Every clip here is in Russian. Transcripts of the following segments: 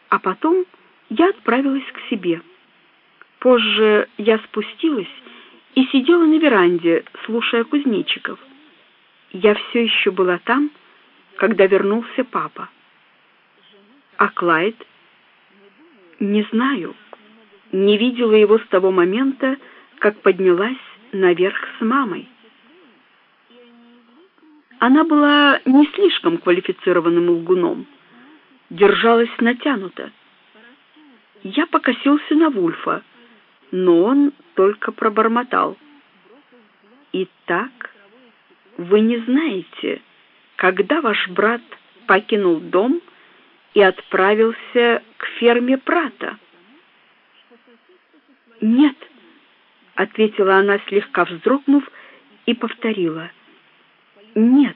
А потом я отправилась к себе. Позже я спустилась и сидела на веранде, слушая кузнечиков. Я все еще была там, когда вернулся папа. А Клайд? Не знаю. Не видела его с того момента, как поднялась наверх с мамой. Она была не слишком квалифицированным лгуном, держалась натянуто. Я покосился на Вульфа, но он только пробормотал: «Итак, вы не знаете, когда ваш брат покинул дом и отправился к ферме Прата?» «Нет», — ответила она, слегка вздрогнув, и повторила: «Нет».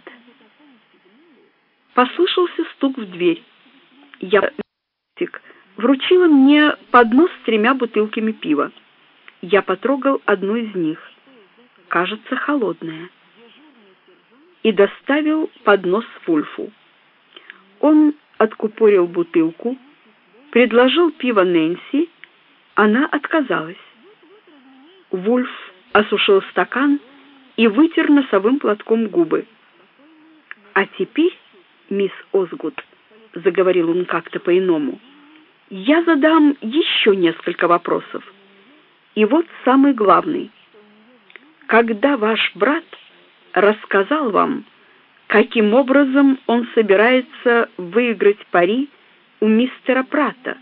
Послышался стук в дверь. Я вручила мне поднос с 3 бутылками пива. Я потрогал одну из них, кажется, холодная, и доставил поднос Вульфу. Он откупорил бутылку, предложил пиво Нэнси, она отказалась. Вульф осушил стакан и вытер носовым платком губы. «А теперь, мисс Озгуд», — заговорил он как-то по-иному, — «я задам еще несколько вопросов. И вот самый главный. Когда ваш брат рассказал вам, каким образом он собирается выиграть пари у мистера Прата?»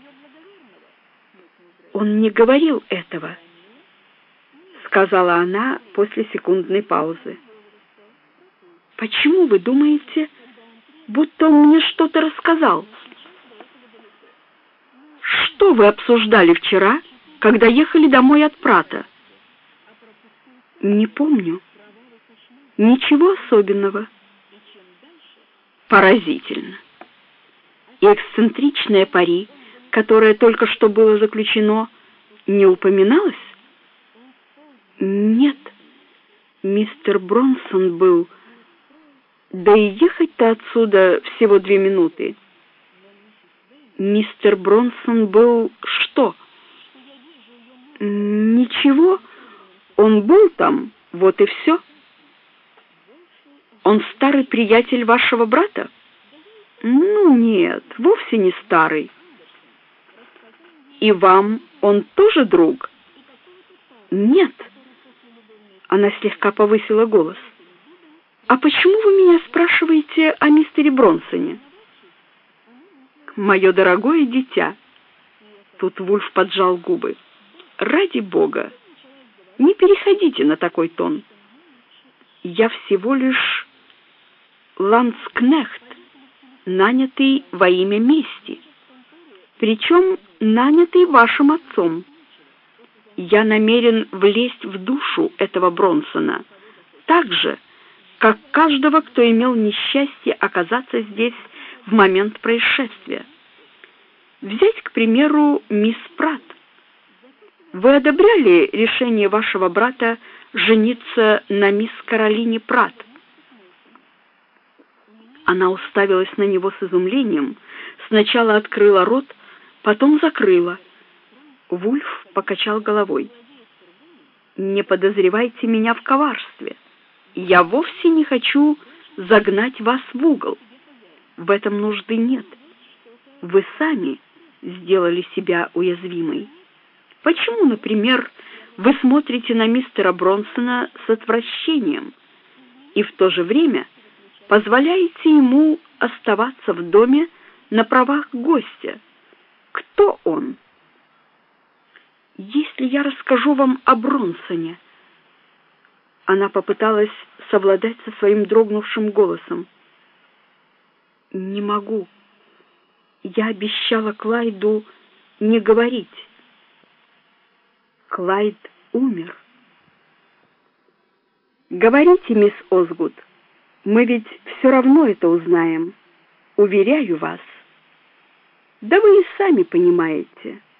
«Он не говорил этого», — сказала она после секундной паузы. «Почему вы думаете, будто он мне что-то рассказал?» «Что вы обсуждали вчера, когда ехали домой от Прата?» «Не помню. Ничего особенного». «Поразительно. И эксцентричное пари, которое только что было заключено, не упоминалось?» «Нет. Мистер Бронсон был... Да и ехать-то отсюда всего 2 минуты». «Мистер Бронсон был что?» «Ничего. Он был там, вот и все». «Он старый приятель вашего брата?» «Ну нет, вовсе не старый». «И вам он тоже друг?» «Нет». Она слегка повысила голос. «А почему вы меня спрашиваете о мистере Бронсоне?» «Мое дорогое дитя», — тут Вульф поджал губы, — «ради бога, не переходите на такой тон. Я всего лишь ландскнехт, нанятый во имя мести, причем нанятый вашим отцом. Я намерен влезть в душу этого Бронсона, так же, как каждого, кто имел несчастье оказаться здесь в момент происшествия. Взять, к примеру, мисс Прат. Вы одобряли решение вашего брата жениться на мисс Каролине Прат?» Она уставилась на него с изумлением, сначала открыла рот, потом закрыла. Вульф покачал головой. «Не подозревайте меня в коварстве. Я вовсе не хочу загнать вас в угол. В этом нужды нет. Вы сами сделали себя уязвимой. Почему, например, вы смотрите на мистера Бронсона с отвращением и в то же время позволяете ему оставаться в доме на правах гостя? Кто он?» «Если я расскажу вам о Бронсоне...» Она попыталась совладать со своим дрогнувшим голосом. «Не могу. Я обещала Клайду не говорить. Клайд умер». «Говорите, мисс Озгуд, мы ведь все равно это узнаем. Уверяю вас. Да вы и сами понимаете».